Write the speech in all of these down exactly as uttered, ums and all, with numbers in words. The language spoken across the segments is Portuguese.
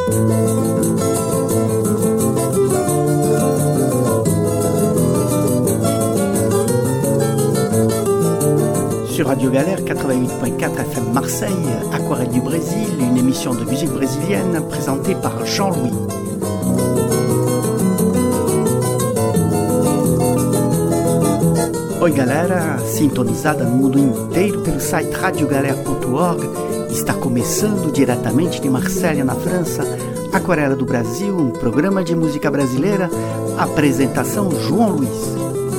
Sur Radio Galère quatre-vingt-huit point quatre F M Marseille, Aquarelle du Brésil, une émission de musique brésilienne présentée par Jean-Louis. Oi galera, sintonizada no mundo inteiro pelo site radio galère ponto org, está começando diretamente de Marselha, na França, Aquarela do Brasil, um programa de música brasileira, apresentação João Luiz.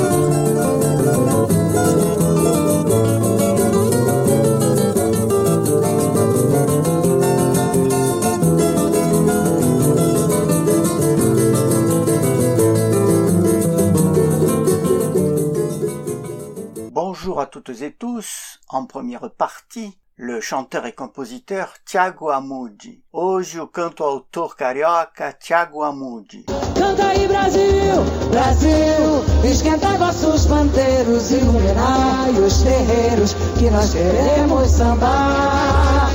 Bonjour à toutes et tous, en première partie, le chanteur e compositeur Thiago Hamude. Hoje o canto autor carioca Thiago Hamude. Canta aí Brasil, Brasil, esquenta vossos pandeiros, iluminai os terreiros, que nós queremos sambar.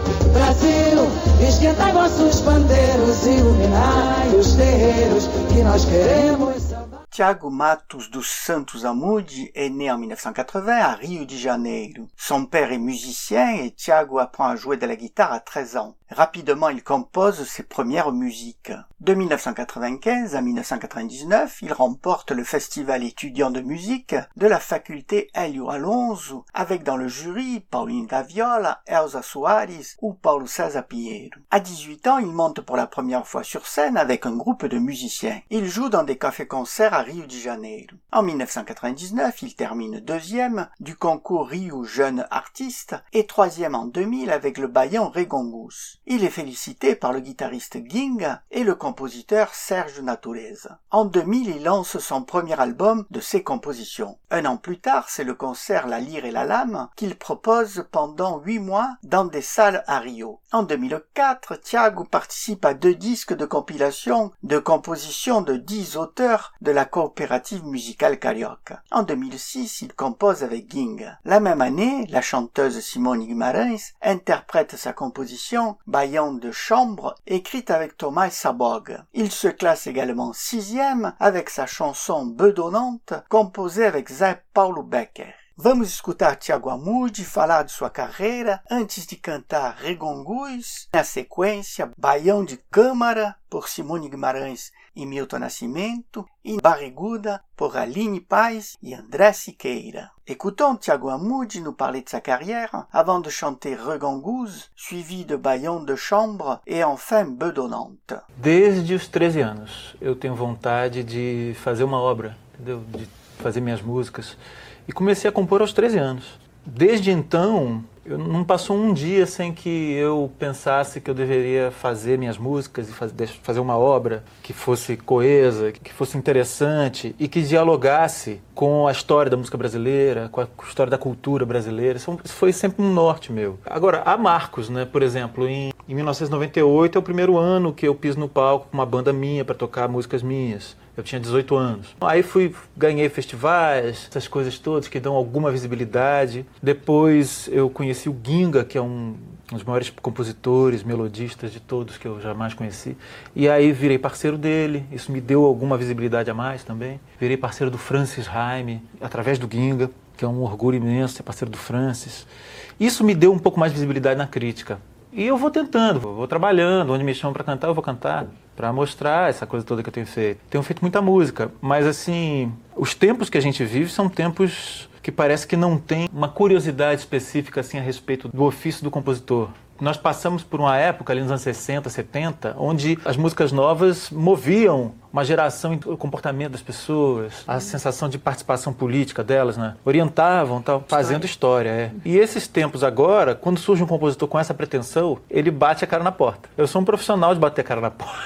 Brasil, esquenta vossos pandeiros, iluminai os terreiros, que nós queremos sambar. Thiago Matos dos Santos Hamude est né en dix-neuf cent quatre-vingts à Rio de Janeiro. Son père est musicien et Thiago apprend à jouer de la guitare à treize ans. Rapidement, il compose ses premières musiques. De dix-neuf cent quatre-vingt-quinze à dix-neuf cent quatre-vingt-dix-neuf, il remporte le festival étudiant de musique de la faculté Hélio Alonso, avec dans le jury Paulinho da Viola, Elza Soares ou Paulo César Pinheiro. À dix-huit ans, il monte pour la première fois sur scène avec un groupe de musiciens. Il joue dans des cafés-concerts à Rio de Janeiro. En dix-neuf cent quatre-vingt-dix-neuf, il termine deuxième du concours Rio Jeune Artiste et troisième en deux mille avec le Baião Regongus. Il est félicité par le guitariste Ginga et le compositeur Serge Natureza. En deux mille, il lance son premier album de ses compositions. Un an plus tard, c'est le concert La Lyre et la Lame qu'il propose pendant huit mois dans des salles à Rio. En deux mille quatre, Thiago participe à deux disques de compilation de compositions de dix auteurs de la coopérative musicale carioca. En deux mille six, il compose avec Ginga. La même année, la chanteuse Simone Guimarães interprète sa composition Baião de chambre, écrite avec Thomas Sabog. Il se classe également sixième avec sa chanson Bedonnante, composée avec Zé Paulo Becker. Vamos escutar Thiago Hamude falar de sua carreira antes de cantar Regongus, na sequência Baião de Câmara, por Simone Guimarães e Milton Nascimento, e Barriguda, por Aline Paz e André Siqueira. Écoutons Thiago Hamude nous parler de sa carrière avant de chanter Regongus, suivi de Baião de chambre et enfin Bedonnante. Desde os treze anos eu tenho vontade de fazer uma obra, entendeu? De fazer minhas músicas. E comecei a compor aos treze anos. Desde então, eu não passou um dia sem que eu pensasse que eu deveria fazer minhas músicas e fazer uma obra que fosse coesa, que fosse interessante e que dialogasse com a história da música brasileira, com a história da cultura brasileira. Isso foi sempre um norte meu. Agora, há marcos, né? Por exemplo, em, em mil novecentos e noventa e oito é o primeiro ano que eu piso no palco com uma banda minha para tocar músicas minhas. Eu tinha dezoito anos. Aí fui, ganhei festivais, essas coisas todas que dão alguma visibilidade. Depois eu conheci o Ginga, que é um, um dos maiores compositores, melodistas de todos que eu jamais conheci. E aí virei parceiro dele, isso me deu alguma visibilidade a mais também. Virei parceiro do Francis Haime, através do Ginga, que é um orgulho imenso ser parceiro do Francis. Isso me deu um pouco mais de visibilidade na crítica. E eu vou tentando, vou trabalhando, onde me chamam para cantar, eu vou cantar, para mostrar essa coisa toda que eu tenho feito. Tenho feito muita música, mas assim, os tempos que a gente vive são tempos que parece que não tem uma curiosidade específica assim a respeito do ofício do compositor. Nós passamos por uma época ali nos anos sessenta, setenta, onde as músicas novas moviam uma geração em o comportamento das pessoas, a sensação de participação política delas, né? Orientavam, tal, fazendo história, é. E esses tempos agora, quando surge um compositor com essa pretensão, ele bate a cara na porta. Eu sou um profissional de bater a cara na porta.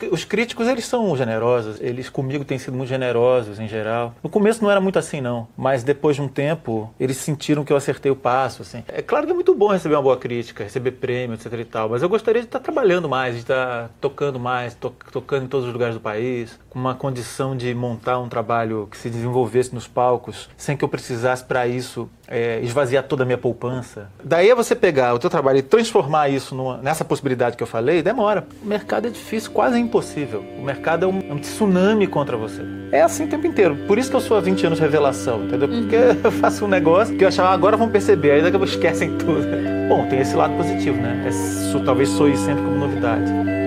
os críticos, eles são generosos, eles comigo têm sido muito generosos em geral. No começo não era muito assim não, mas depois de um tempo, eles sentiram que eu acertei o passo, assim. É claro que é muito bom receber uma boa crítica, receber prêmio, etc e tal, mas eu gostaria de estar trabalhando mais, de estar tocando mais, to- tocando em todos os lugares do país, com uma condição de montar um trabalho que se desenvolvesse nos palcos, sem que eu precisasse para isso é, esvaziar toda a minha poupança. Daí é você pegar o teu trabalho e transformar isso numa, nessa possibilidade que eu falei, demora. O mercado é difícil, quase é impossível. O mercado é um, é um tsunami contra você. É assim o tempo inteiro. Por isso que eu sou há vinte anos revelação, entendeu? Porque eu faço um negócio que eu achava, ah, agora vão perceber, aí daqui a pouco esquecem tudo. Bom, tem esse lado positivo, né? É, talvez soe sempre como novidade.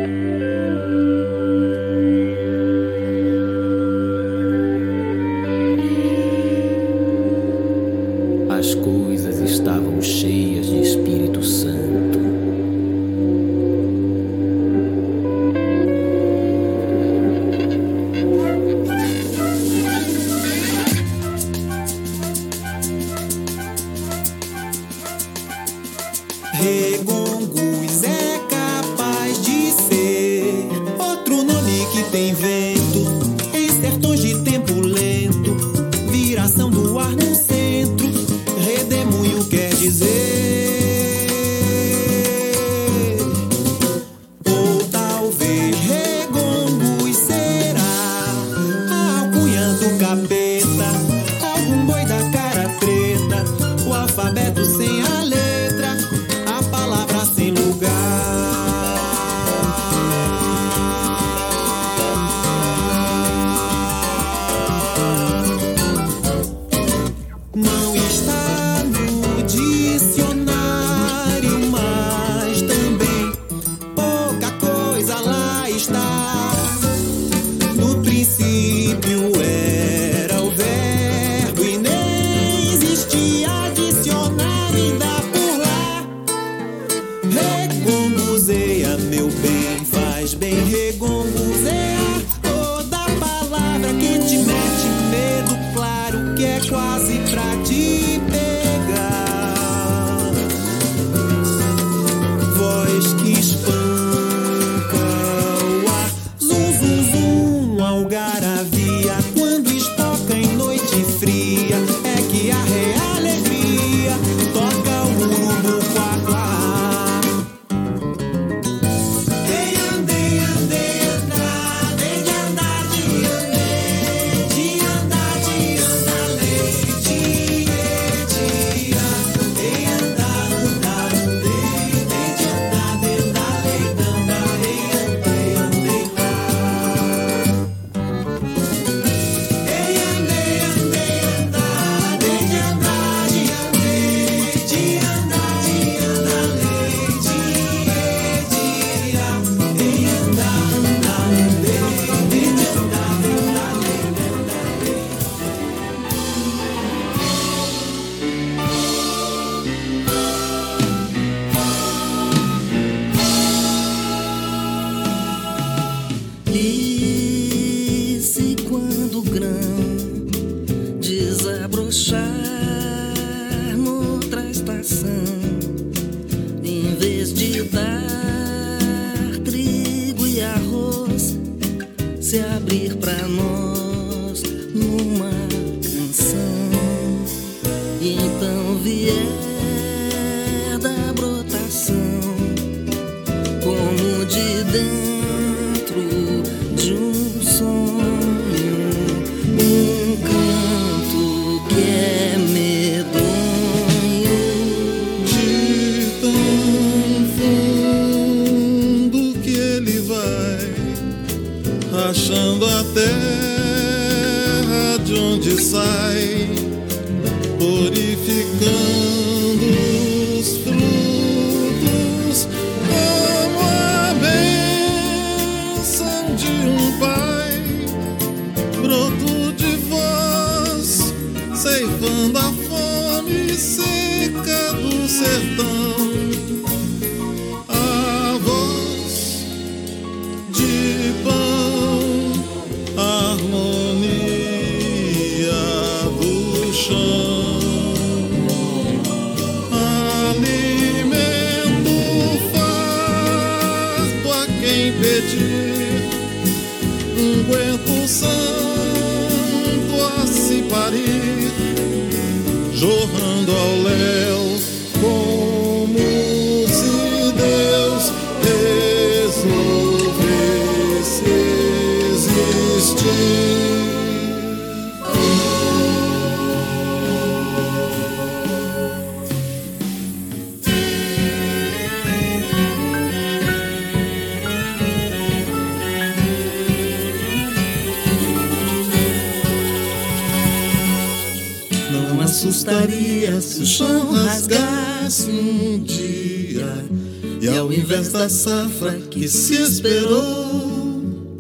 As coisas estavam cheias de Espírito Santo. Regongus é capaz de ser outro nome que tem vento em sertões de tempo lento, viração do ar no centro, redemoinho quer dizer. Ou talvez Regongus será a alcunha do capeta, algum boi da cara preta, o alfabeto sem a letra, a palavra sem lugar. Não está no dicionário, mas também pouca coisa lá está. No princípio era o verbo e nem existia dicionário ainda por lá. Regonguseia, meu bem, faz bem regonguseia. Toda palavra que te mete medo, claro que é quase pra te pegar. Voz que espanca o ar, zum, zum, zum, algaravia. Quando espoca em noite fria, é que a real alegria toca o urubu quá-quá. Dei andei, andei, andar, dei de andar, de andei, de andar, de andar, lei, de dia, dei andar, andar, andei, dei de andar, de andar, lei, andar, rei, andei, andei lá. Dei andei, andei, andar, dei de andar, de andei, de andar, de andar, lei, de dia, dei andar, andar, andei, dei de andar, de andar, lei, E se quando o grão desabrochar noutra estação, em vez de dar trigo e arroz, se abrir pra nós numa canção, e então vier da brotação, como de dentro de um sonho, um canto que é medonho. de tão fundo que ele vai rachando a terra de onde sai, purificando os frutos, como a bênção de um pai, broto de voz, ceifando a fome seca do sertão. A voz de pão, harmonia do chão, alimento farto a quem pedir, unguento santo a se parir, jorrando ao léu como se Deus resolvesse existir. Não assustaria se o chão rasgasse um dia, e ao invés da safra que se esperou,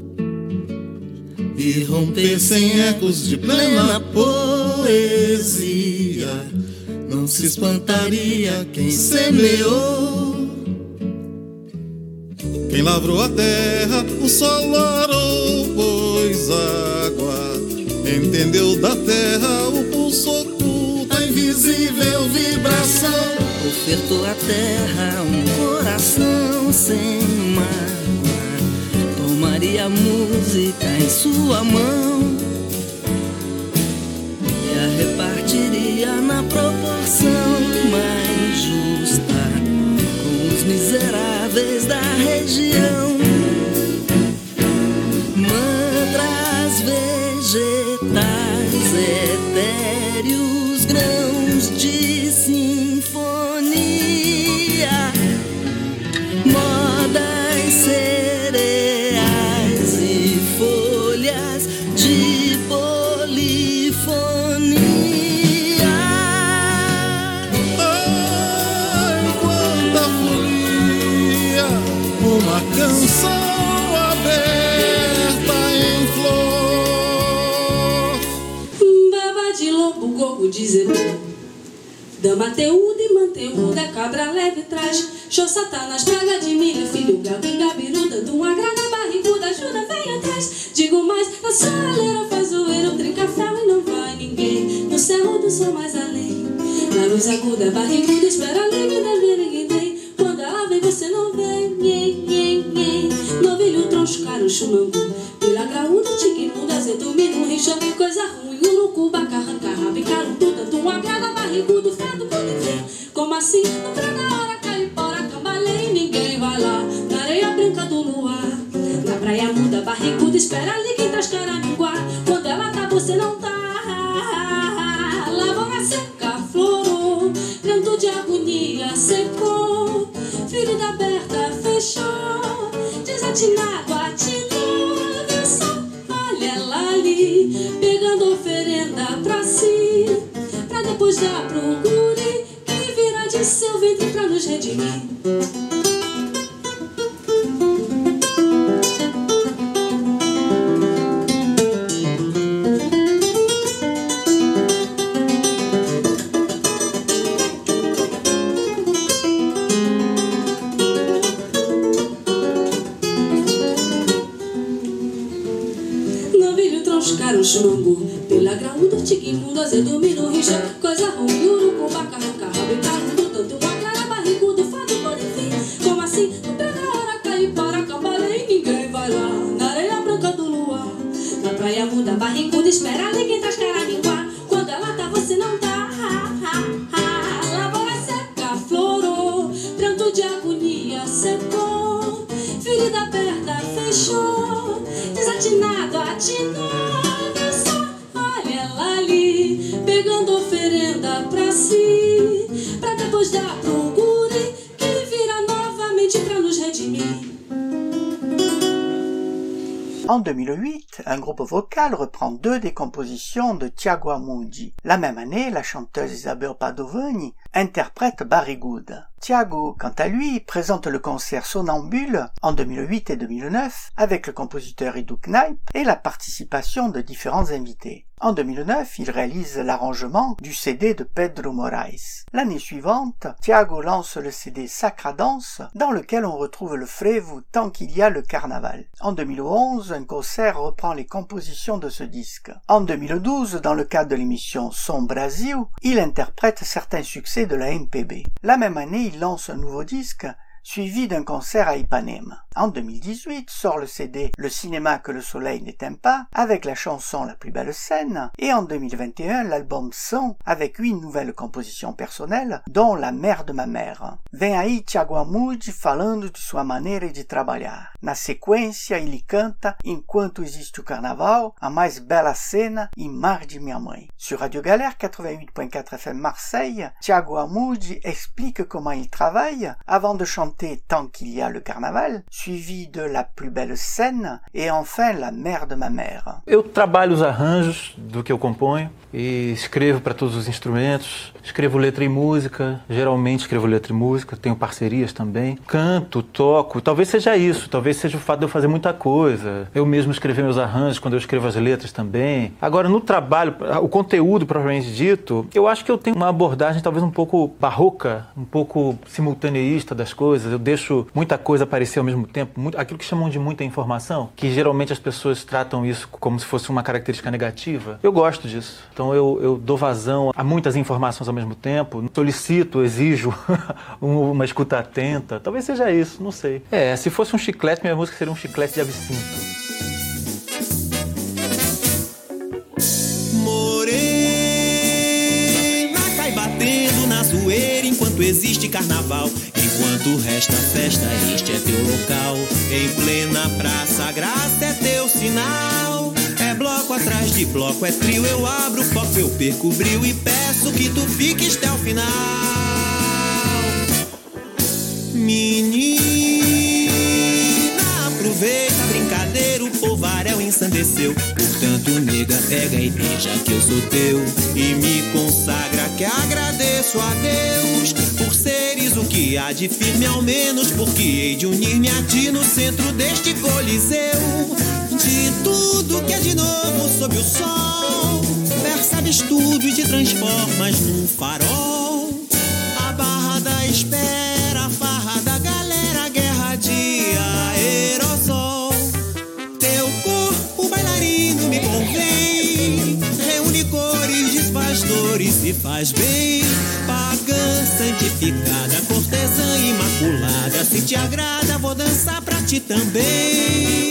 e rompessem ecos de plena poesia, não se espantaria quem semeou. Quem lavrou a terra, o solo arou, pôs água, entendeu da terra o pulso oculto, a invisível vibração. Ofertou à terra um coração sem mágoa, tomaria a música em sua mão e a repartiria na proporção mais justa com os miseráveis da região. Mantras vegetais etéreos, grãos de sinfonia, modas cereais e folhas de polifonia. Ai, quanta folia, uma canção aberta em flor. Baba de lobo, gogo de zebu, dama teuda e manteúda, cabra leve traz, show satanás, praga de milho, filho gago e gabiruda, de uma grana barriguda, ajuda, vem atrás. Digo mais, na soleira faz zoeiro, trinca ferro e não vai ninguém, no céu do sol mais além. Na luz aguda, barriguda, espera a liga, deve ninguém tem. Quando ela vem, você não vem, nhen, nhen, nhen. Novilho, troncho, caro, chumangu, pila graúda, tiquimuda, azedo, minu, rixa, coisa ruim, urucuba, carranca, rabicaru, tudo, de uma grana barriguda, fedo, pode ver. Como assim? Não pra na hora, caipora, cambalei, ninguém vai lá. Na areia branca do luar, na praia muda, barriguda, espera ali quem traz caraminguá. Quando ela tá, você não tá. Lavoura seca, florou, canto de agonia, secou. Ferida aberta, fechou, desatinado, atinou. Vê só, olha ela ali, pegando oferenda pra si, pra depois dar pro guri que vira de seu ventre pra nos redimir. Novilho, troncho, caro, chumangu, pela graúda, tiquimundo, azedo, minu, rixa, coisa ruim, urucuba, carranca, rabicaru, tudo, uma cara barriguda, fado, pode vir. Como assim? Não pega a hora, caipora, cambalei, ninguém vai lá. Na areia branca do luar, na praia muda, barriguda, espera ali quem traz caraminguá. Quando ela tá, você não tá. Lavoura seca, florou, pranto de agonia, secou. Ferida aberta, fechou, desatinado, atinou. Vê só, olha ela ali, pegando oferenda pra si, pra depois dar pro guri que vira novamente pra nos redimir. En deux mille huit, un groupe vocal reprend deux des compositions de Tiago Amundi. La même année, la chanteuse Isabel Padovani interprète Barriguda. Tiago, quant à lui, présente le concert Sonambule en deux mille huit et deux mille neuf avec le compositeur Edu Kneip et la participation de différents invités. En deux mille neuf, il réalise l'arrangement du C D de Pedro Moraes. L'année suivante, Tiago lance le C D Sacra Danse, dans lequel on retrouve le frevo tant qu'il y a le carnaval. En deux mille onze, un concert reprend les compositions de ce disque. En deux mille douze, dans le cadre de l'émission Som Brasil, il interprète certains succès de la M P B. La même année, il lance un nouveau disque suivi d'un concert à Ipanema. En deux mille dix-huit sort le C D Le cinéma que le soleil n'éteint pas, avec la chanson La plus belle scène, et en deux mille vingt et un l'album Son, avec huit nouvelles compositions personnelles, dont La mère de ma mère. Vem aí Thiago Amude falando de sua maneira de trabalhar. Na sequência ele canta Enquanto existe o carnaval, A mais bela cena e Mar de minha mãe. Sur Radio Galère quatre-vingt-huit point quatre F M Marseille, Thiago Amude explique comment il travaille avant de chanter Tant qu'il y a le carnaval, suivi de La plus belle scène et enfin La mère de ma mère. Eu trabalho os arranjos do que eu componho e escrevo para todos os instrumentos, escrevo letra e música, geralmente escrevo letra e música, tenho parcerias também, canto, toco, talvez seja isso, talvez seja o fato de eu fazer muita coisa, eu mesmo escrever meus arranjos quando eu escrevo as letras também. Agora, no trabalho, o conteúdo propriamente dito, eu acho que eu tenho uma abordagem talvez um pouco barroca, um pouco simultaneísta das coisas, eu deixo muita coisa aparecer ao mesmo tempo, muito, aquilo que chamam de muita informação, que geralmente as pessoas tratam isso como se fosse uma característica negativa. Eu gosto disso, então eu, eu dou vazão a muitas informações ao mesmo tempo, solicito, exijo uma escuta atenta, talvez seja isso, não sei. É, se fosse um chiclete, minha música seria um chiclete de absinto. Batendo na zoeira enquanto existe carnaval, enquanto resta festa, este é teu local. Em plena praça, a graça é teu sinal. É bloco atrás de bloco, é trio, eu abro o foco, eu perco o brilho e peço que tu fiques até o final. Menina, aproveita a brincadeira, o povaréu ensandeceu. Portanto, nega, pega e beija que eu sou teu e me consagra que agradeço a Deus por seres o que há de firme ao menos, porque hei de unir-me a ti no centro deste coliseu. De tudo que é de novo sob o sol, percebes tudo e te transformas num farol. A barra da espera, a farra da galera, a guerra de aerosol. Teu corpo bailarino me convém, reúne cores, desfaz dores e faz bem. Pagã santificada, cortesã imaculada, se te agrada vou dançar pra ti também.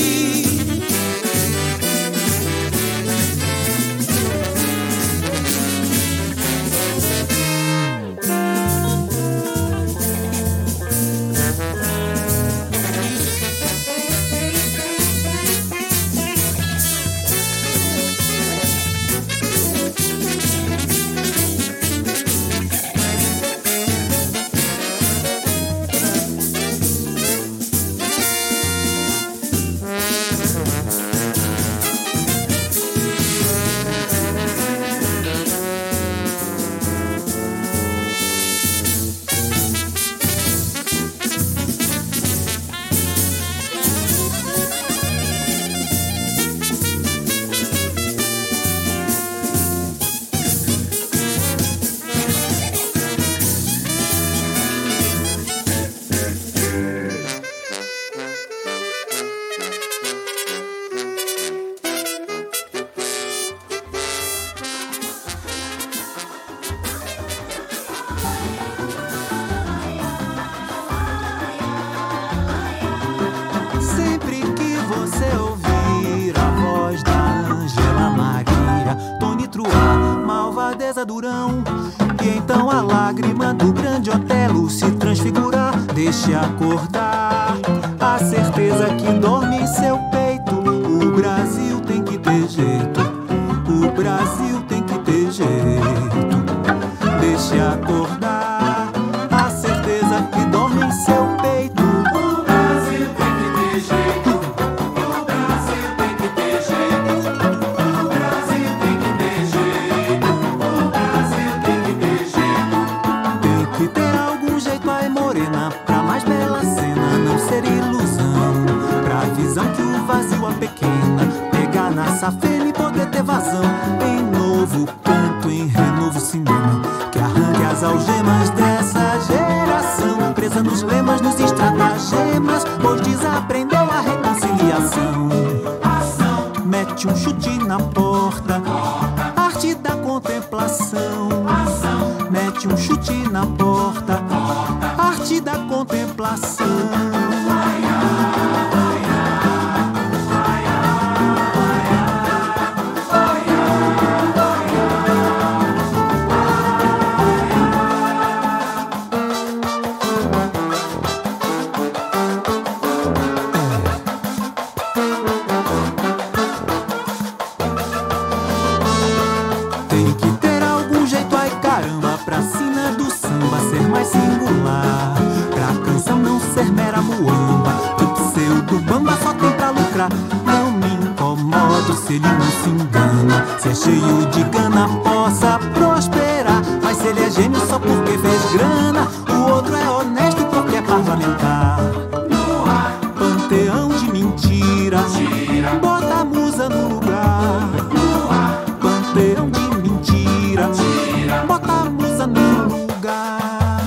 Durão, e então a lágrima do grande Otelo se transfigurar, deixe acordar a certeza que dorme em seu peito. O Brasil tem que ter jeito, o Brasil tem que ter jeito. Deixe acordar a certeza que dorme em seu peito. O Brasil tem que ter jeito, o Brasil tem que ter jeito, o Brasil tem que ter jeito. Que ter algum jeito, ai morena, pra mais bela cena não ser ilusão, pra visão que o vazio apequena, pegar na safena e poder ter vazão. Em novo canto, em renovo cinema, que arranque as algemas dessa geração, presa nos lemas, nos estratagemas, pois desaprendeu a reconciliação. Mete um chute na porta, arte da contemplação. Mete um chute na porta, arte da contemplação. pra lucrar. Não me incomodo se ele não se engana, se é cheio de gana possa prosperar. Mas se ele é gênio só porque fez grana, o outro é honesto porque é parlamentar. Panteão de mentira, bota a musa no lugar. Panteão de mentira, bota a musa no lugar.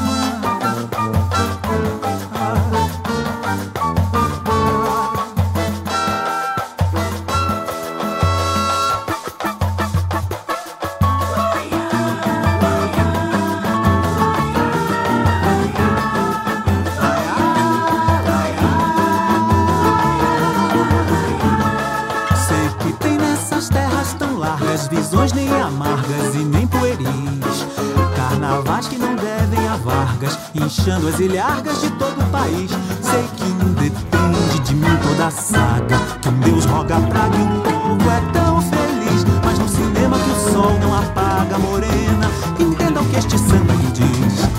Visões nem amargas e nem pueris, carnavais que não devem a Vargas, inchando as ilhargas de todo o país. Sei que não depende de mim toda a saga, que um Deus roga a praga e o povo é tão feliz. Mas no cinema que o sol não apaga, morena, entenda o que este samba lhe diz.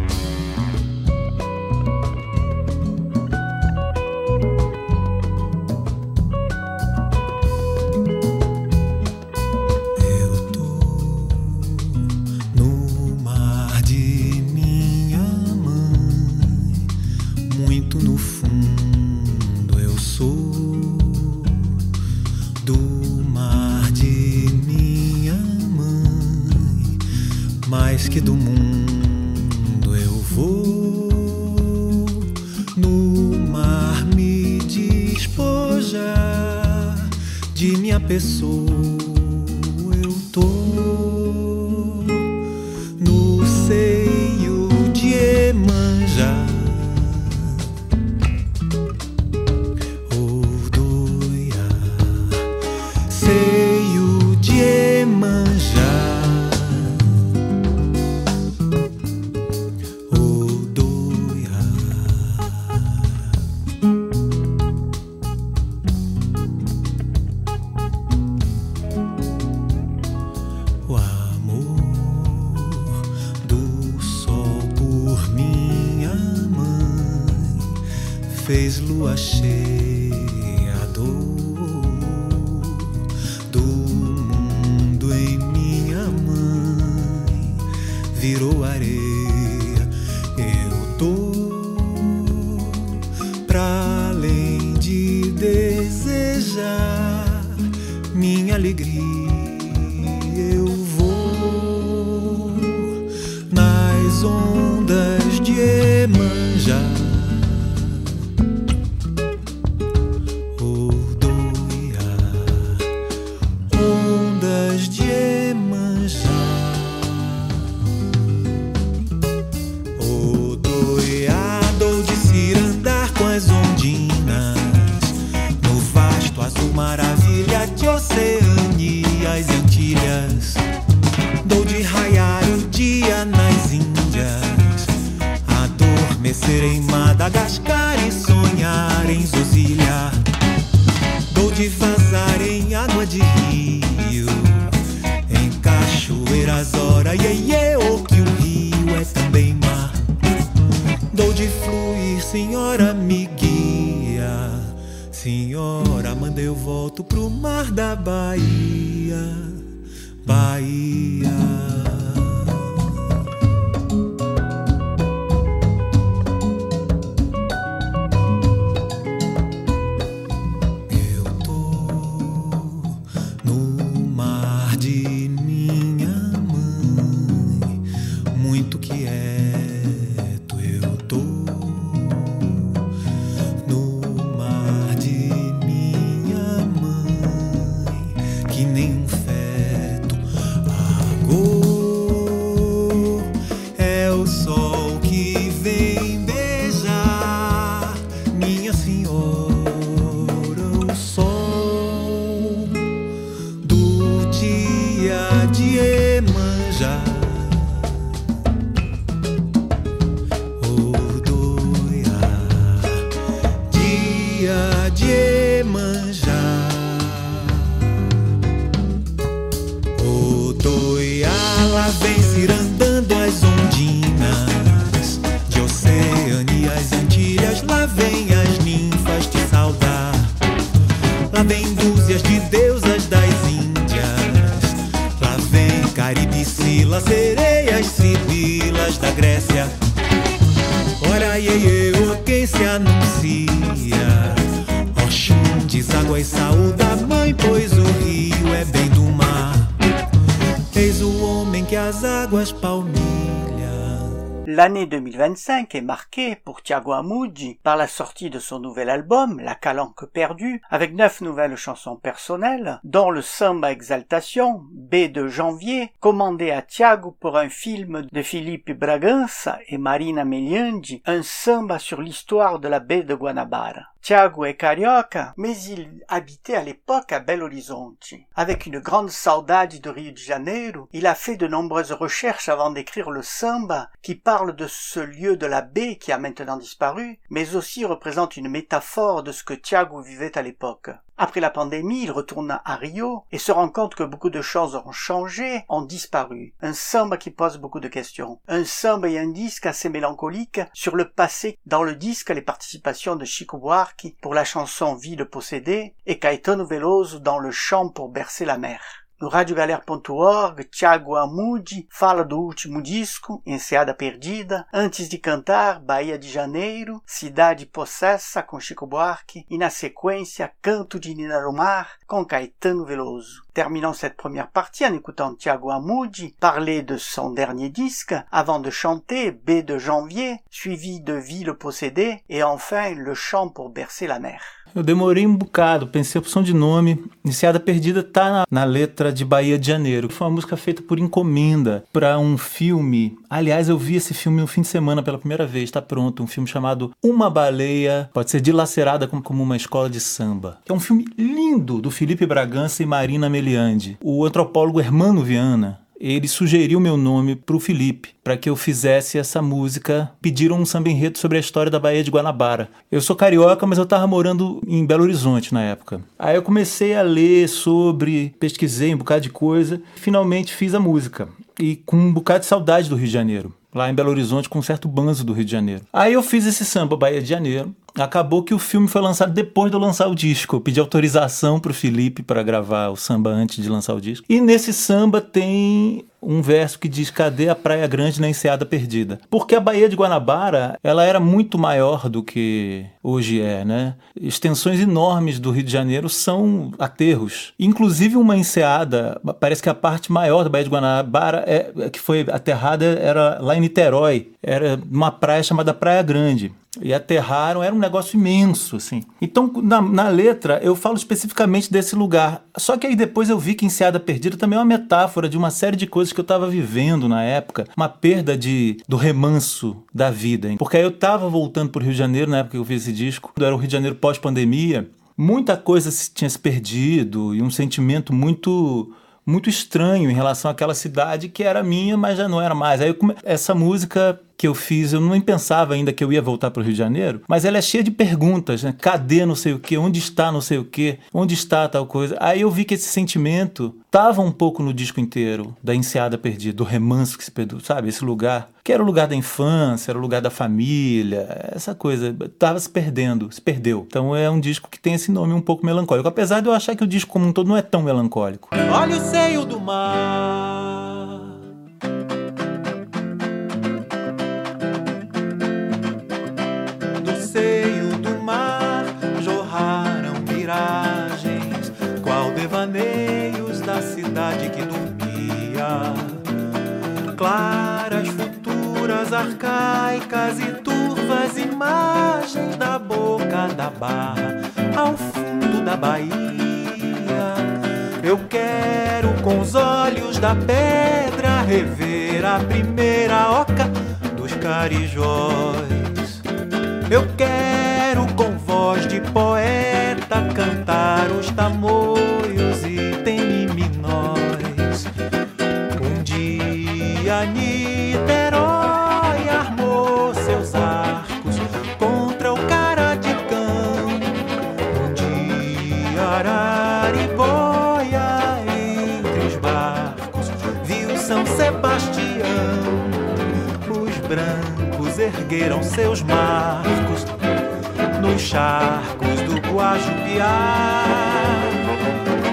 Que do mundo eu vou no mar me despojar de minha pessoa. Eu tô no seio de Iemanjá. Odoiá, seio de Iemanjá. Fez lua cheia, a dor do mundo em minha mãe virou areia. Eu tô pra além de desejar minha alegria. Eu vou nas ondas de Iemanjá. Maravilha de Oceanias e Antilhas, dou de raiar o dia nas Índias, adormecer em Madagascar e sonhar em Zozilha. Dou de vazar em água de rio, em cachoeiras, ora iê, iê, oh, que o rio é também mar. Dou de fluir, senhora me guia, senhora, manda eu volto pro mar da Bahia, Bahia. Eu tô no mar de minha mãe, muito quieto eu tô. Que nem um feto agora. Lá vem dúzias de deusas das Índias, lá vem Caribe, Sila, sereias, sibilas da Grécia. Ora, iê, oh, quem se anuncia? Oxum deságua e saúda a mãe, pois o rio é bem do mar. Eis o homem que as águas palmilha. L'année deux mille vingt-cinq est marquée pour Tiago Hamoudi par la sortie de son nouvel album, La Calanque perdue, avec neuf nouvelles chansons personnelles, dont le Samba Exaltation, B de janvier, commandé à Tiago pour un film de Felipe Bragança et Marina Meliandi, un samba sur l'histoire de la baie de Guanabara. Tiago est carioca, mais il habitait à l'époque à Belo Horizonte. Avec une grande saudade de Rio de Janeiro, il a fait de nombreuses recherches avant d'écrire le samba, qui parle de ce lieu de la baie qui a maintenant disparu, mais aussi représente une métaphore de ce que Tiago vivait à l'époque. Après la pandémie, il retourne à Rio et se rend compte que beaucoup de choses ont changé, ont disparu. Un samba qui pose beaucoup de questions. Un samba et un disque assez mélancolique sur le passé. Dans le disque, les participations de Chico Buarque pour la chanson Ville possédée et Caetano Veloso dans le chant pour bercer la mer. No radio galera ponto org, Tiago Hamoudi fala do último disco, Enseada Perdida, antes de cantar Bahia de Janeiro, Cidade Possessa com Chico Buarque e na sequência Canto de Nina do Mar com Caetano Veloso. Terminons cette première partie en écoutant Tiago Hamoudi parler de son dernier disque avant de chanter B de janvier, suivi de Ville possédée et enfin le chant pour bercer la mer. Eu demorei um bocado, pensei a opção de nome. Enseada Perdida tá na, na letra de Bahia de Janeiro. Foi uma música feita por encomenda para um filme. Aliás, eu vi esse filme no fim de semana pela primeira vez, tá pronto. Um filme chamado Uma Baleia Pode Ser Dilacerada como, como uma Escola de Samba. É um filme lindo do Felipe Bragança e Marina Meliandi. O antropólogo Hermano Viana, ele sugeriu meu nome pro Felipe, para que eu fizesse essa música. Pediram um samba enredo sobre a história da Baía de Guanabara. Eu sou carioca, mas eu tava morando em Belo Horizonte na época. Aí eu comecei a ler sobre, pesquisei um bocado de coisa, finalmente fiz a música. E com um bocado de saudade do Rio de Janeiro, lá em Belo Horizonte, com um certo banzo do Rio de Janeiro. Aí eu fiz esse samba Bahia de Janeiro. Acabou que o filme foi lançado depois de eu lançar o disco. Eu pedi autorização pro Felipe para gravar o samba antes de lançar o disco. E nesse samba tem um verso que diz: cadê a Praia Grande na Enseada Perdida? Porque a Baía de Guanabara, ela era muito maior do que hoje é, né? Extensões enormes do Rio de Janeiro são aterros. Inclusive uma enseada, parece que a parte maior da Baía de Guanabara é, que foi aterrada era lá em Niterói. Era uma praia chamada Praia Grande. E aterraram, era um negócio imenso, assim. Então, na, na letra, eu falo especificamente desse lugar. Só que aí depois eu vi que Enseada Perdida também é uma metáfora de uma série de coisas que eu estava vivendo na época. Uma perda de, do remanso da vida. Hein? Porque aí eu estava voltando para o Rio de Janeiro, na época que eu fiz esse disco. Era o Rio de Janeiro pós-pandemia. Muita coisa se, tinha se perdido e um sentimento muito... muito estranho em relação àquela cidade que era minha, mas já não era mais. Aí eu come... essa música que eu fiz, eu nem pensava ainda que eu ia voltar para o Rio de Janeiro, mas ela é cheia de perguntas, né? Cadê não sei o quê? Onde está não sei o quê? Onde está tal coisa? Aí eu vi que esse sentimento estava um pouco no disco inteiro, da Enseada Perdida, do remanso que se perdeu, sabe? Esse lugar, que era o lugar da infância, era o lugar da família, essa coisa, estava se perdendo, se perdeu. Então é um disco que tem esse nome um pouco melancólico, apesar de eu achar que o disco como um todo não é tão melancólico. Olha o seio do mar, do seio do mar jorraram miragens, qual devaneios da cidade que dormia, claras, futuras, arcaicas e turvas imagens da boca da barra ao fundo da Bahia. Eu quero com os olhos da pedra rever a primeira oca dos carijós. Eu quero com voz de poeta cantar os tamoios e temiminóis. Um dia Niterói armou seus arcos contra o Caradicão. Um dia Araribóia entre os barcos viu São Sebastião. Os brancos ergueram seus marcos nos charcos do Guajubiá.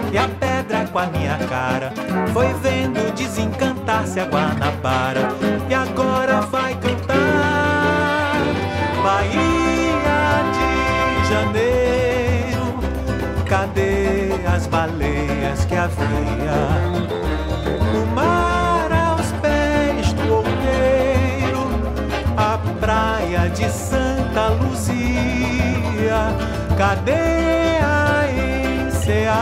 E a pedra com a minha cara foi vendo desencantar-se a Guanabara. E agora vai cantar Bahia de Janeiro. Cadê as baleias que havia? O mar aos pés do outeiro, a praia de Santa Luzia. Cadê a enseada,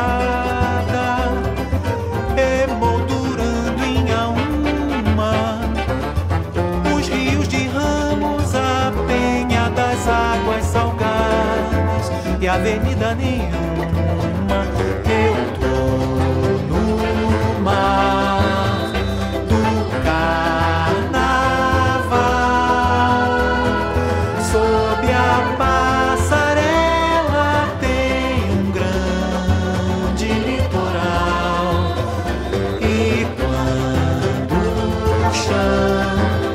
emoldurando em alma os rios de ramos, a penha das águas salgadas e a avenida nenhuma. Eu tô no mar do carnaval, sob a passarela tem um grande litoral. E quando o chão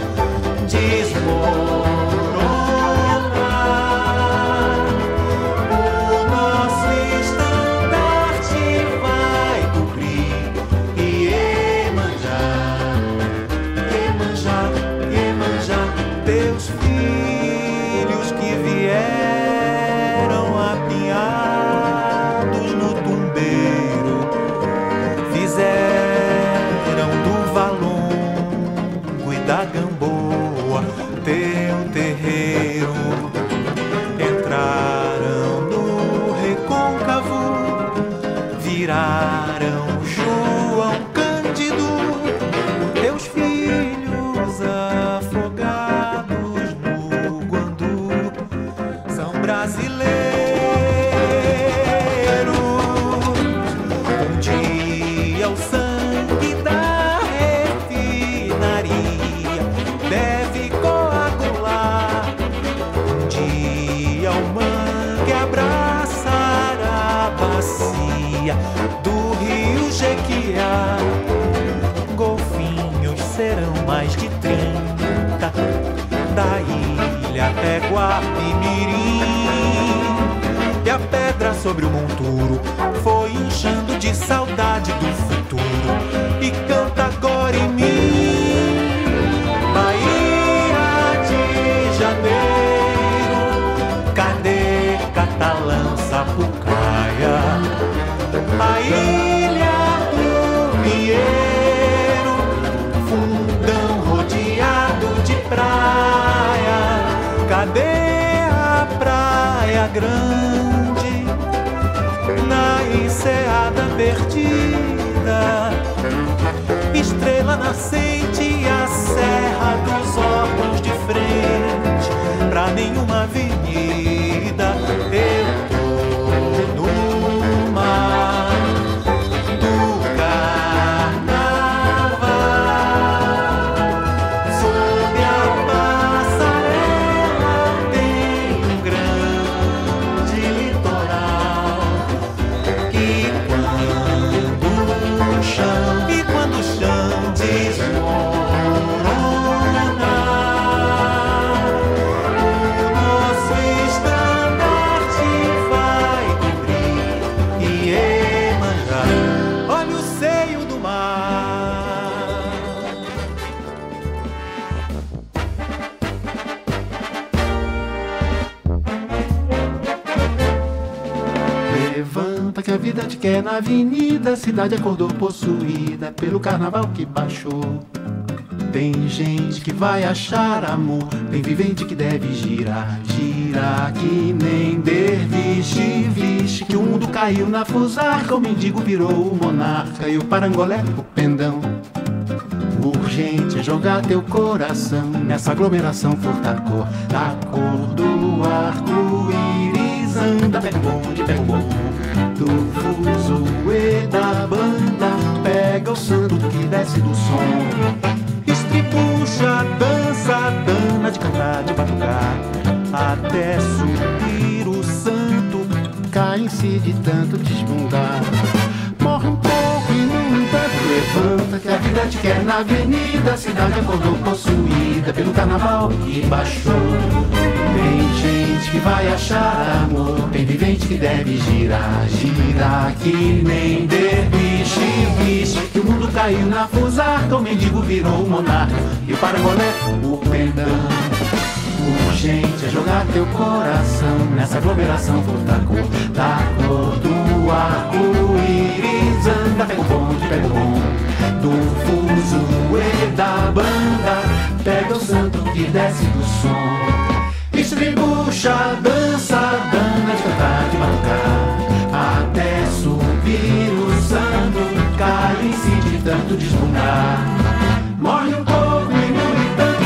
desmoronar, o nosso estandarte vai cobrir e Iemanjá, Iemanjá, Iemanjá, teus filhos que vieram apinhados no tumbeiro fizeram do valongo e da gamboa teu terreiro. Entraram no recôncavo, viraram João Cândido, teus filhos afogados no Guandu são brasileiros. Um dia o sangue da refinaria deve coagular. Um dia o mangue abraçará a bacia do rio Jequiá. Golfinhos serão mais de trinta, da ilha até Guapimirim. E a pedra sobre o monturo foi inchando de saudade do futuro e canta agora em mim. Bahia de Janeiro, cadê Catalã, Sapucaia? A ilha do Pinheiro, fundão rodeado de praia. Cadê a praia grande na enseada perdida? Estrela nascente e a serra dos órgãos de frente pra nenhuma avenida. Eu tô no mar do carnaval, sob a passarela tem um grande litoral. E quando o chão, e quando o chão desmoronar, o nosso estandarte vai cobrir e Iemanjá, olha o seio do mar. Levanta que a vida te quer na avenida, a cidade acordou possuída pelo carnaval que baixou. Tem gente que vai achar amor, tem vivente que deve girar, girar que nem derviche, vixe que o mundo caiu na fusarca, o mendigo virou o monarca e o parangolé o pendão. Urgente é jogar teu coração nessa aglomeração furtacor, da cor do arco-íris anda, pega o bonde, pega o bonde do fuzuê da banda, pega o santo que desce do som. Estripuxa, dança, dana de cantar, de batucar, até subir o santo, cai em si de tanto desbundar. Morre um pouco e no entanto levanta, que a vida te quer na avenida, a cidade acordou possuída pelo carnaval que baixou. Tem gente que vai achar amor, tem vivente que deve girar, girar que nem Deus. caiu na fusarca, o mendigo virou o monarca e o parangolé o pendão. Urgente é jogar teu coração nessa aglomeração furtacor da cor do arco-íris. Anda, pega o bonde, pega o bom do fuzuê da banda, pega o santo que desce do som. Estribucha, dança, dana de cantar, de batucar, até subir o santo, cai-se de tanto desbundar. Morre um pouco e no entanto.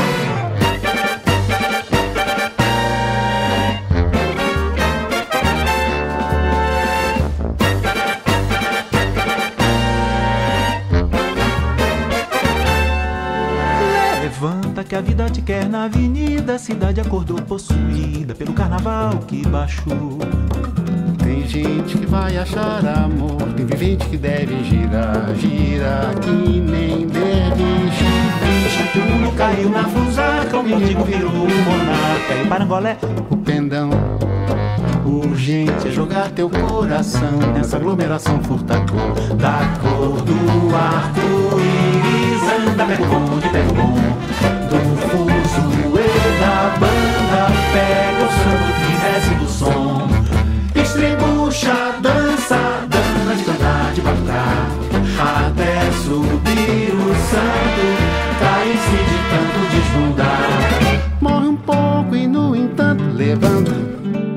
Levanta que a vida te quer na avenida, a cidade acordou possuída pelo carnaval que baixou. Tem gente que vai achar amor, tem vivente que deve girar, gira que nem derviche. Bicha que o mundo caiu na fusarca, o mendigo virou o monarca e o parangolé o pendão. Urgente é jogar teu coração nessa aglomeração furtacor da cor do arco-íris. Anda, pega o bonde, pega o bom do fuzuê da banda, pega o santo que desce do som. Estribucha, dança, dana de cantar, de batucar, até subir o santo, cai-se de tanto desfundar. Morre um pouco e no entanto levanta.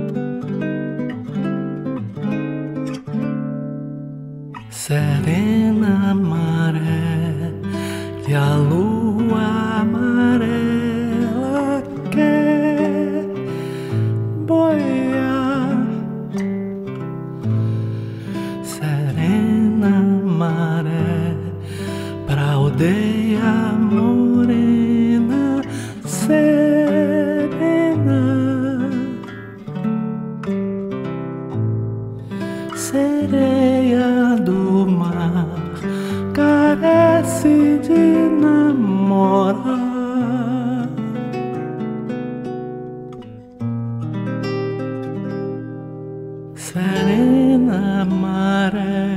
Serena maré que a lua amarela quer boiar. Serena maré pra aldeia morena serena. Sereia do mar carece de namorar. Serena maré,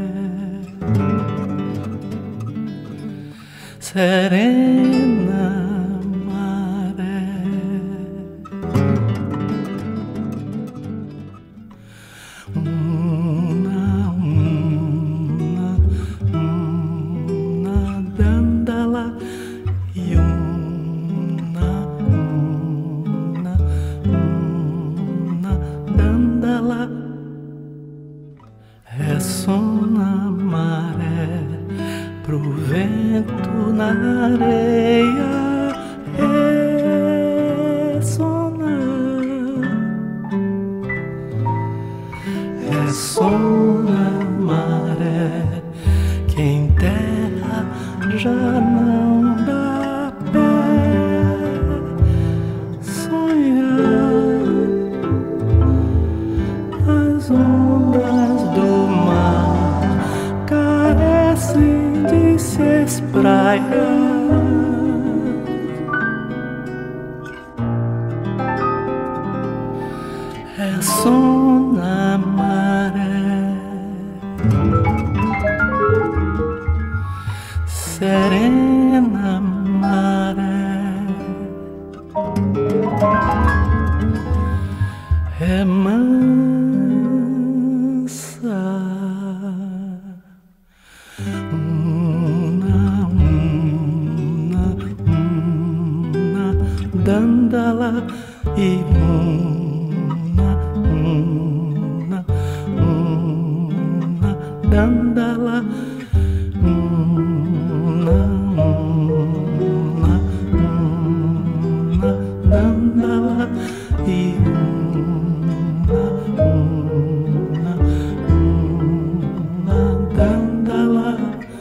serena maré. Una, una, una dandala e una, una, una dandala. Ressona maré pro vento na areia, ressona, ressona maré, que em terra já não dá pé sonhar. As ondas do mar carecem de se espraiar. Ressona maré, serena maré, remansa. Una, una, una dandala e una, una, una dandala. Una, una, una dandala e una, una, una dandala.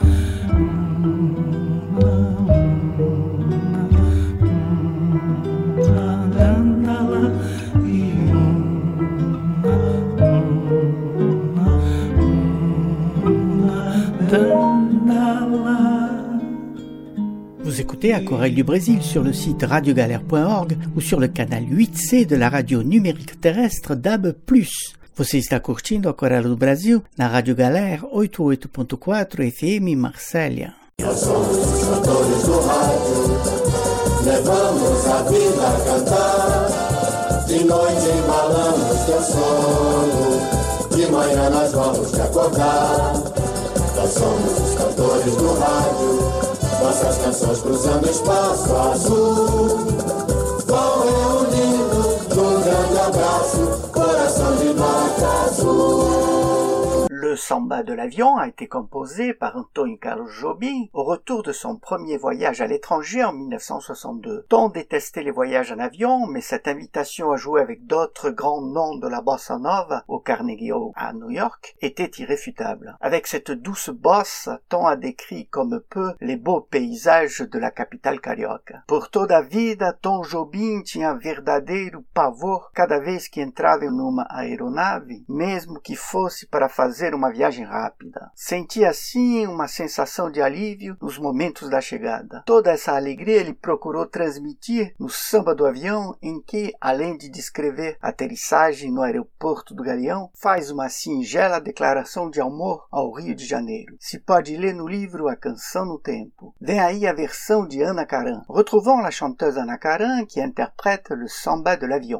Vous écoutez Aquarelle du Brésil sur le site radiogalère point org ou sur le canal huit C de la radio numérique terrestre D A B plus. Você está curtindo a Coral do Brasil na Rádio Galera oitenta e oito ponto quatro F M Marsella. Nós somos os cantores do rádio, levamos a vida a cantar. De noite embalamos teu sono, de manhã nós vamos te acordar. Nós somos os cantores do rádio, nossas canções cruzando o espaço azul. Vão reunindo num grande abraço, coração de vaca azul. Le Samba de l'avion a été composé par Antônio Carlos Jobim au retour de son premier voyage à l'étranger en mille neuf cent soixante-deux. Tom détestait les voyages en avion, mais cette invitation à jouer avec d'autres grands noms de la bossa nova au Carnegie Hall à New York était irréfutable. Avec cette douce bosse, Tom a décrit comme peu les beaux paysages de la capitale carioca. Por toda a vida, Tom Jobim tinha verdadeiro pavor cada vez que entrava em uma aeronave, mesmo que fosse para fazer uma viagem rápida. Sentia assim uma sensação de alívio nos momentos da chegada. Toda essa alegria ele procurou transmitir no Samba do Avião, em que, além de descrever a aterrissagem no aeroporto do Galeão, faz uma singela declaração de amor ao Rio de Janeiro. Se pode ler no livro A Canção no Tempo. Vem aí a versão de Ana Karan. Retrouvons la chanteuse Ana Karan qui interprète le Samba de l'avion.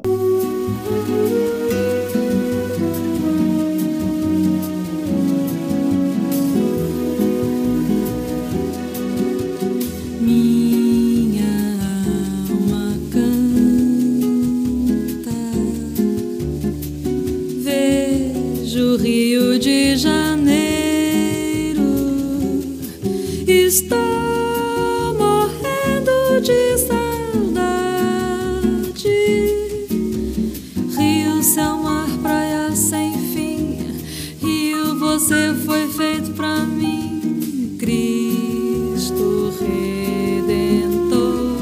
Rio de Janeiro, estou morrendo de saudade. Rio, céu, mar, praia sem fim. Rio, você foi feito pra mim, Cristo Redentor.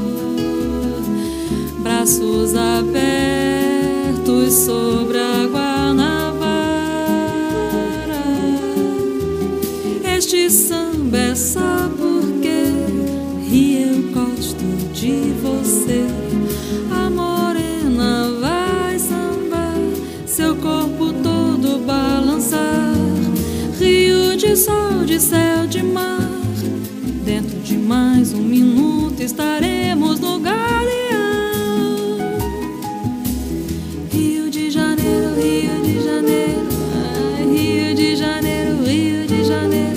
Braços abertos sobre a Guanabara. Este samba é só porque Rio, eu gosto de você. A morena vai sambar, seu corpo todo balançar. Rio de sol, de céu, de mar. Dentro de mais um minuto estaremos no Galeão. Rio de Janeiro, Rio de Janeiro, ai, Rio de Janeiro, Rio de Janeiro.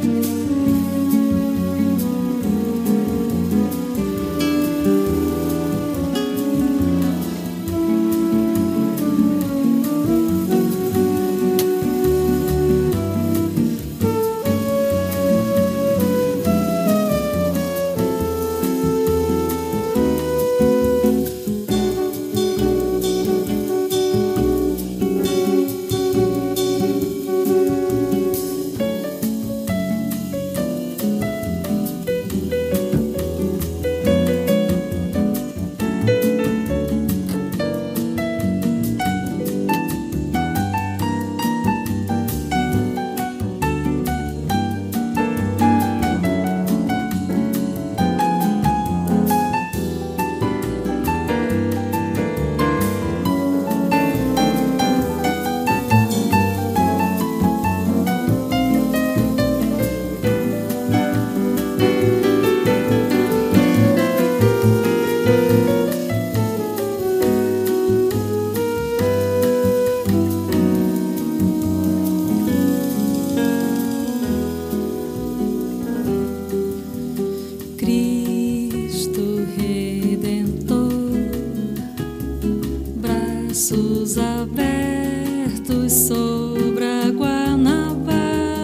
Braços abertos sobre a Guanabara.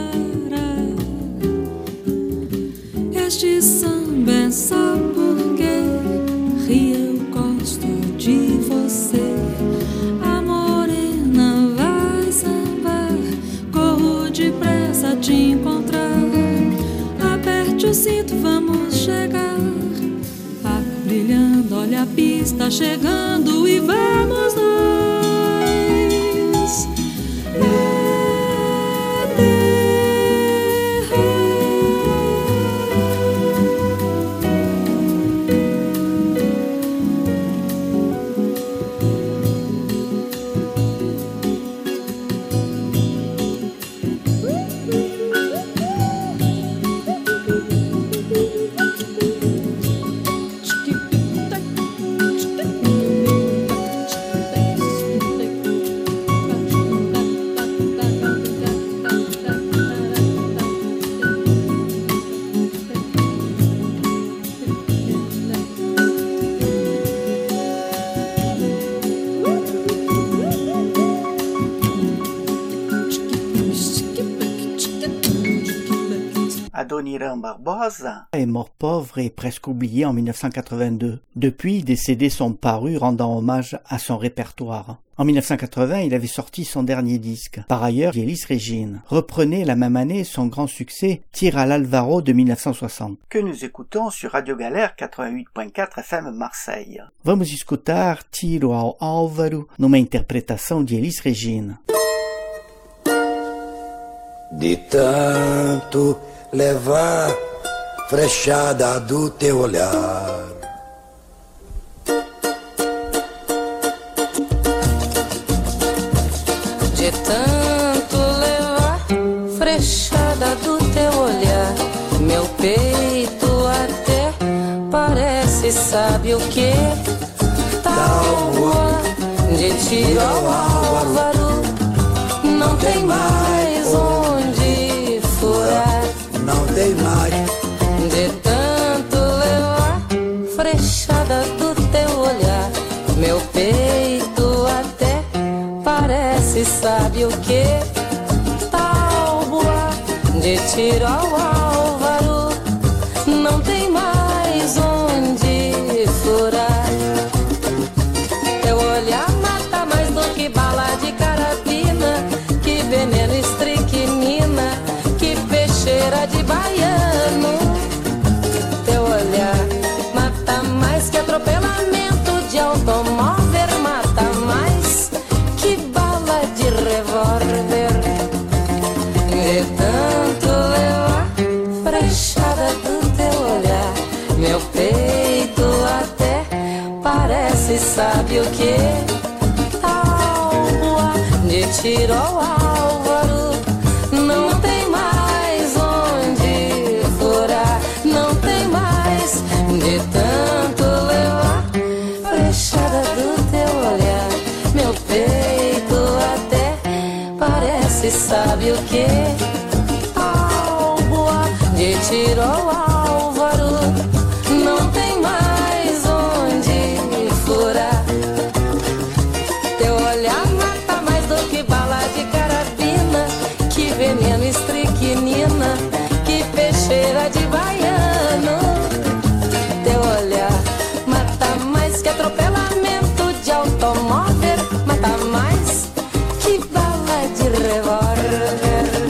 Este samba é só porque Rio, eu gosto de você. A morena vai sambar, corro depressa te encontrar. Aperte o cinto, vamos chegar. Faca brilhando, olha a pista chegando e vamos nós. Adoniran Barbosa est mort pauvre et presque oublié en mille neuf cent quatre-vingt-deux. Depuis, des C D sont parus rendant hommage à son répertoire. En mille neuf cent quatre-vingts, il avait sorti son dernier disque. Par ailleurs, Elis Regina reprenait la même année son grand succès Tira l'Alvaro de mille neuf cent soixante. Que nous écoutons sur Radio Galère quatre-vingt-huit point quatre F M Marseille. Vamos escutar Tiro ao Álvaro numa interpretação de Elis Regina. De tanto levar frechada do teu olhar, de tanto levar frechada do teu olhar, meu peito até parece, sabe o que? Tábua de tiro ao Álvaro, não tem mais onde furar. Não tem mais. De tanto levar frechada do teu olhar, meu peito até parece, sabe o que? Tábua de tiro ao Álvaro, não tem mais onde furar. Teu olhar mata mais do que bala de carabina, que veneno estricnina, que peixeira de baiano. Teu olhar mata mais que atropelamento de automóvel, mata mais que bala de revólver. De tanto levar frechada do teu olhar, meu peito até parece, sabe o que? Tábua de tiro ao Álvaro, não tem mais onde furar, não tem mais. De tanto levar frechada do teu olhar, meu peito até parece, sabe o que? Tábua de tiro ao Álvaro, não tem mais onde furar. Teu olhar mata mais do que bala de carabina, que veneno estricnina, que peixeira de baiano. Teu olhar mata mais que atropelamento de automóvel, mata mais que bala de revólver.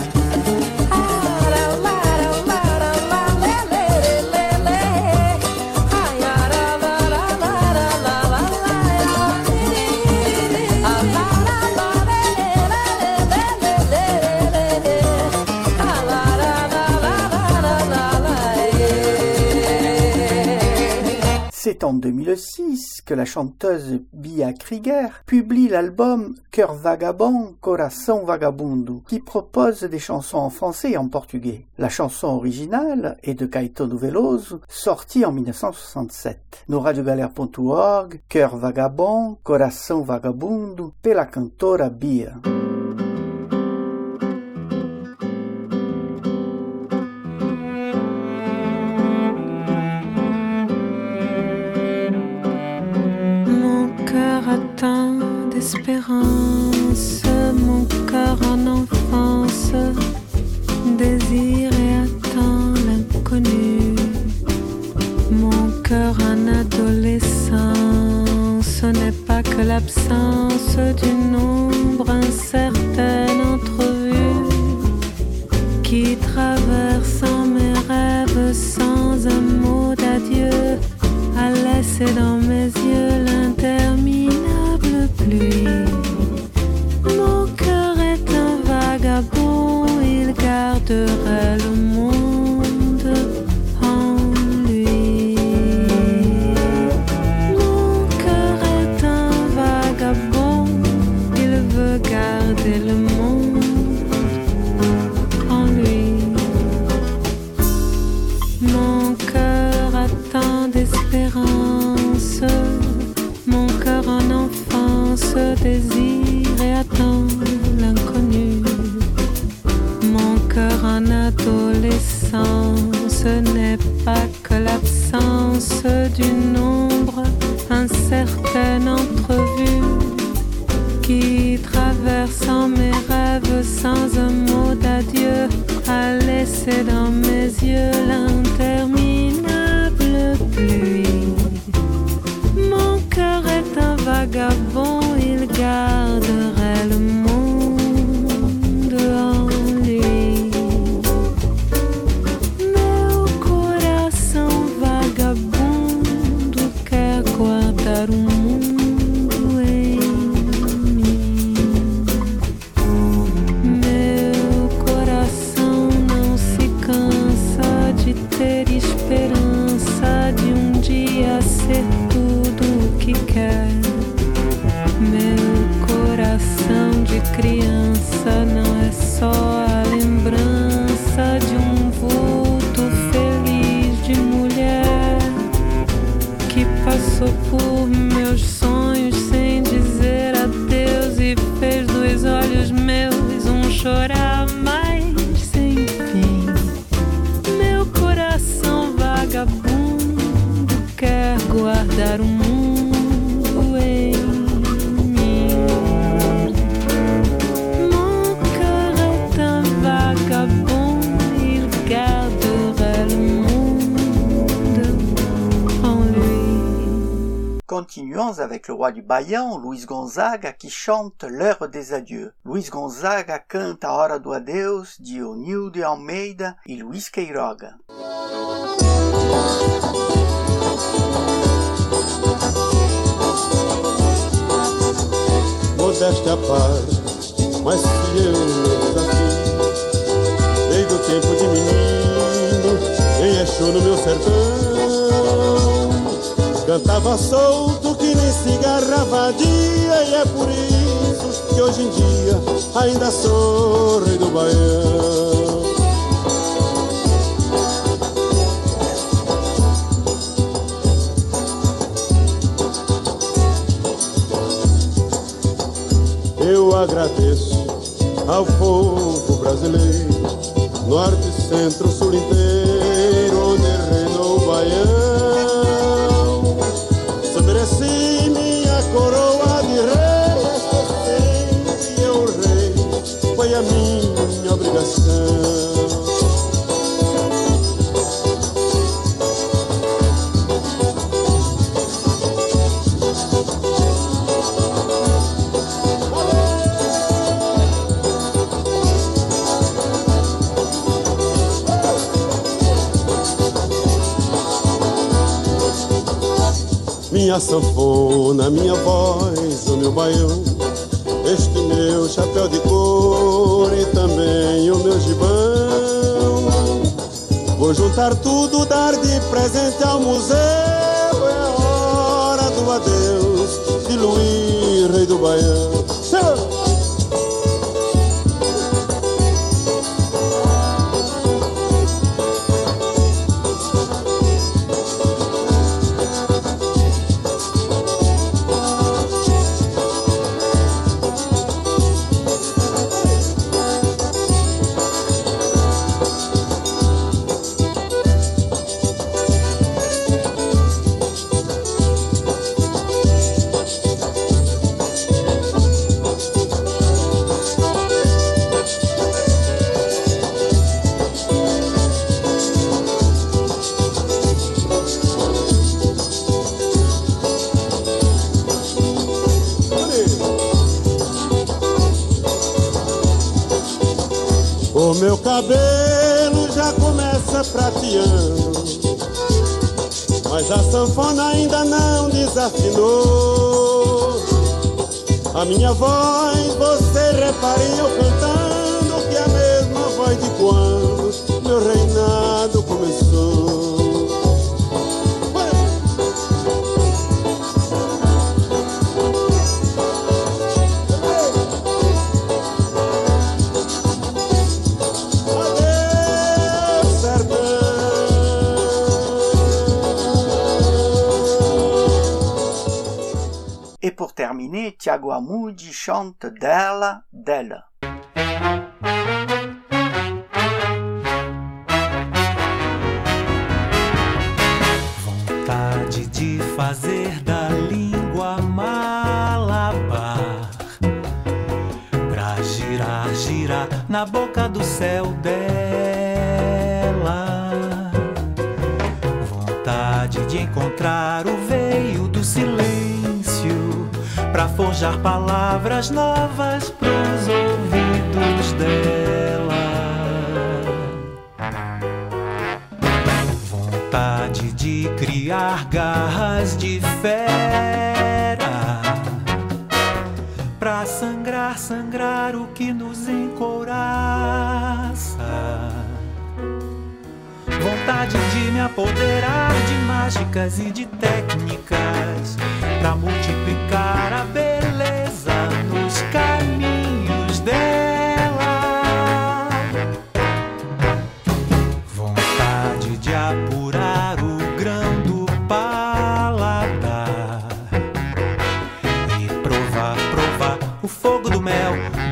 C'est en deux mille six que la chanteuse Bia Krieger publie l'album Cœur vagabond, Coração Vagabundo, qui propose des chansons en français et en portugais. La chanson originale est de Caetano Veloso, sortie en mille neuf cent soixante-sept. No radiogalère ponto org, Cœur vagabond, Coração Vagabundo, pela cantora Bia. Tant d'espérance, mon cœur en enfance désire et attend l'inconnu. Mon cœur en adolescence, ce n'est pas que l'absence d'une ombre incertaine entrevue qui traverse en mes rêves sans un mot d'adieu, a laissé dans mes yeux l'interminable pluie. Mon cœur est un vagabond, il garderait le monde en lui. Mon cœur est un vagabond, il veut garder le monde en lui. Mon cœur attend d'espérance, mon cœur en enfance désire et attend l'inconnu. Mon cœur en adolescence, ce n'est pas que l'absence d'une ombre incertaine entrevue qui traverse traversant mes rêves sans un mot d'adieu, à laisser dans mes yeux l'interminable pluie. Mon cœur est un vagabond, il garderait le monde en lui. Meu coração vagabundo quer guardar um mundo em mim. Meu coração não se cansa de ter esperança de um dia ser tudo o que quer. Meu coração de criança não é só a lembrança de um vulto feliz de mulher que passou por meus sonhos sem dizer adeus e fez dos olhos meus um chorar mais sem fim. Meu coração vagabundo quer guardar um mundo em mim. Mon cœur est un vagabond, il garderait le monde en lui. Continuons avec le roi du Baião, Luiz Gonzaga, qui chante l'heure des adieux. Luiz Gonzaga canta a Hora do Adeus de Onildo Almeida e Luiz Queiroga. Modéstia à parte, mas se eu me desafio, desde o tempo de menino, em Exu no meu sertão, cantava solto que nem cigarra vadia, e é por isso que hoje em dia ainda sou rei do Baião. Eu agradeço ao povo brasileiro, norte, centro, sul inteiro, onde reinou o Baião. Se mereci minha coroa de rei, esqueci eu rei, foi a minha obrigação. Minha sanfona, minha voz, o meu baião, este meu chapéu de couro e também o meu gibão. Vou juntar tudo, dar de presente ao museu. É a hora do adeus de Luiz, rei do Baião. O meu cabelo já começa prateando, mas a sanfona ainda não desafinou. A minha voz, você repare eu cantando, que é a mesma voz de quando meu reinado começou. Et pour terminer, Tiago Amoudi chante Dela, Dela. Vontade de fazer da língua malabar, na boca do céu dela. Vontade de encontrar o veio do silêncio pra forjar palavras novas pros ouvidos dela. Vontade de criar garras de fera pra sangrar, sangrar o que nos encouraça. Vontade de me apoderar de mágicas e de técnicas pra multiplicar a beleza nos caminhos dela. Vontade de apurar o grão do paladar e provar, provar o fogo do mel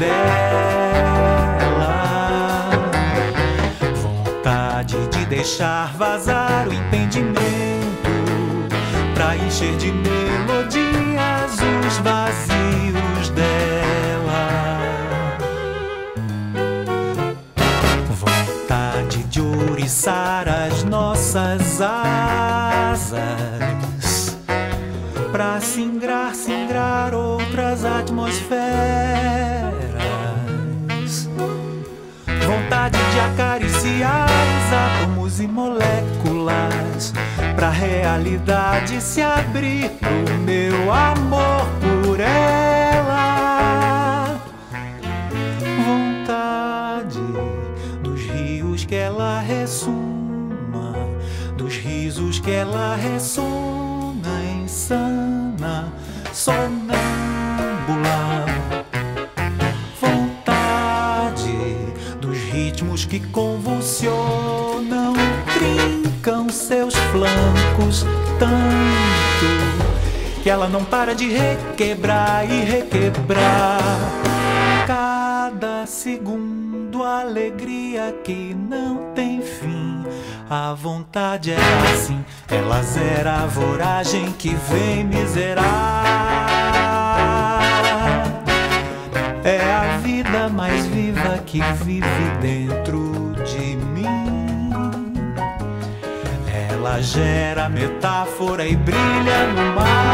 dela. Vontade de deixar vazar o entendimento pra encher de melodias os vazios dela. Vontade de ouriçar as nossas asas pra singrar, singrar outras atmosferas. Vontade de acariciar os átomos e moléculas pra realidade se abrir pro meu amor por ela. Vontade dos rios que ela ressuma, dos risos que ela ressona insana, sonâmbula. Vontade dos ritmos que convulsionam, trincam seus flancos tanto que ela não para de requebrar e requebrar. Cada segundo alegria que não tem fim. A vontade é assim, ela zera a voragem que vem me zerar. É a vida mais viva que vive dentro de mim. Ela gera metáfora e brilha no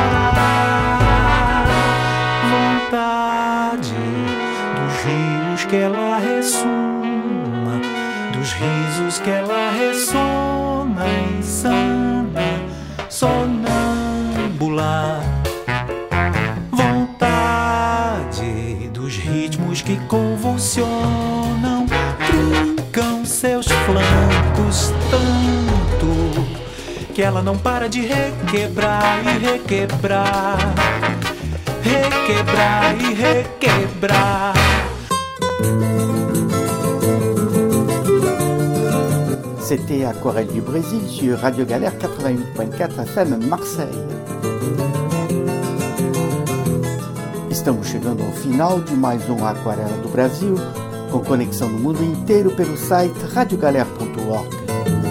mar. Vontade dos rios que ela ressuma, dos risos que ela ressona insana, sonâmbula. Vontade dos ritmos que convulsionam, trincam seus flancos tanto que ela não para de requebrar e requebrar, requebrar e requebrar. C'était Aquarelle du Brésil sur Radio Galère quatre-vingt-huit point quatre F M Marseille. Estamos chegando ao final de mais um Aquarela do Brasil, com conexão no mundo inteiro pelo site radio galère ponto org.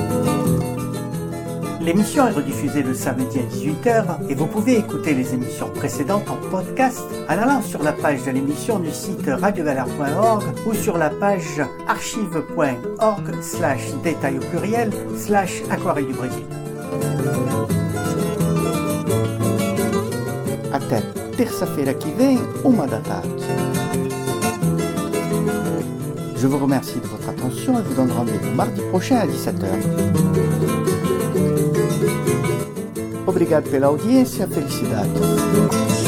L'émission est rediffusée le samedi à dix-huit heures et vous pouvez écouter les émissions précédentes en podcast en allant sur la page de l'émission du site radio galère point org ou sur la page archive point org slash détail au pluriel slash Aquarelle du Brésil. Até terça-feira que vem, uma da tarde. Je vous remercie de votre attention et vous donne rendez-vous mardi prochain à dix-sept heures. Obrigado pela audiência, felicidades.